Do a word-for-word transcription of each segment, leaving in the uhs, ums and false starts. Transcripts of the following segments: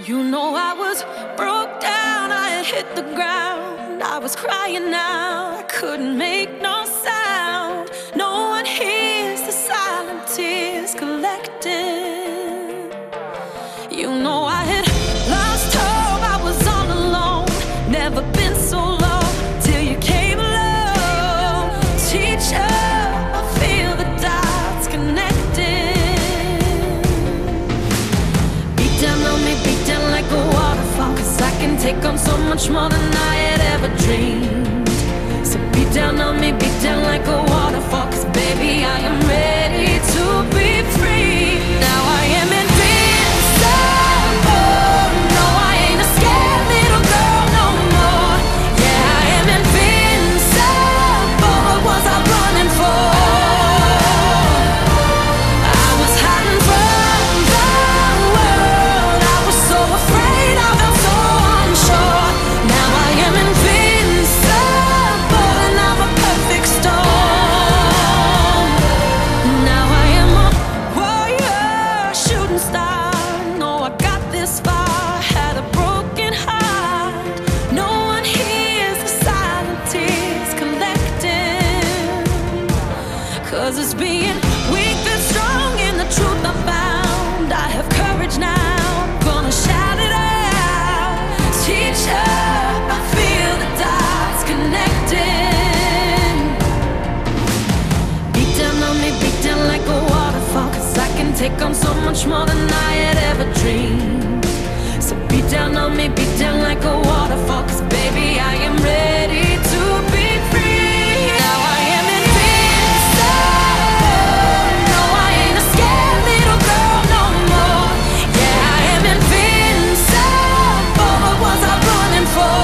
You know I was broke down, I had hit the ground. I was crying out, I couldn't make no sound. No one hears the silent tears collecting. You know I had lost hope, I was all alone. Never been so low till you came along. Teacher, I feel the dots connecting. Beat down on me, beat down like a waterfall, 'cause I can take on so much more than I had ever dreamed. So beat down on me, beat down like a waterfall, 'cause baby I am ready to be free. Now I am invincible. No, I ain't a scared little girl no more. Yeah, I am invincible. What was I running for? I was hiding from the world. I was so afraid, I felt so unsure. Now I am invincible, and I'm a perfect storm. Now I am a warrior, shooting star. No, I got this far, had a broken heart. No one hears the silent tears collecting. 'Cause it's being weak that's strong in the truth I found. I have courage now, gonna shout it out. Teacher, I feel the dots connecting. Beat down on me, beat down like a waterfall, 'cause I can take on so much more than I had ever dreamed. So beat down on me, beat down like a waterfall, 'cause baby I am ready to be free. Now I am invincible. No, I ain't a scared little girl no more. Yeah, I am invincible. What was I running for?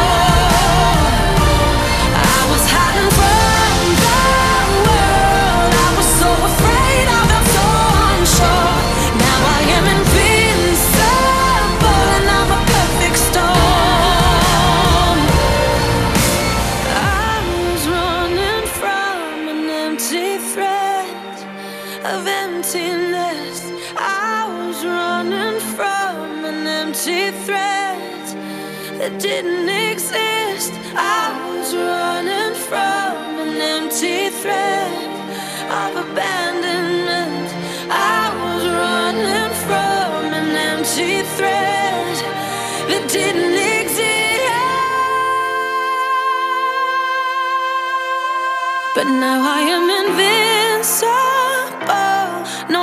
I was hiding from the world. I was so afraid, I felt so unsure. Now I am invincible, and I'm a perfect storm. I was running from an empty threat of emptiness. I was running from an empty threat that didn't exist. I was running from an empty threat of abandonment. I was running from an empty threat that didn't exist. But now I am invincible. No,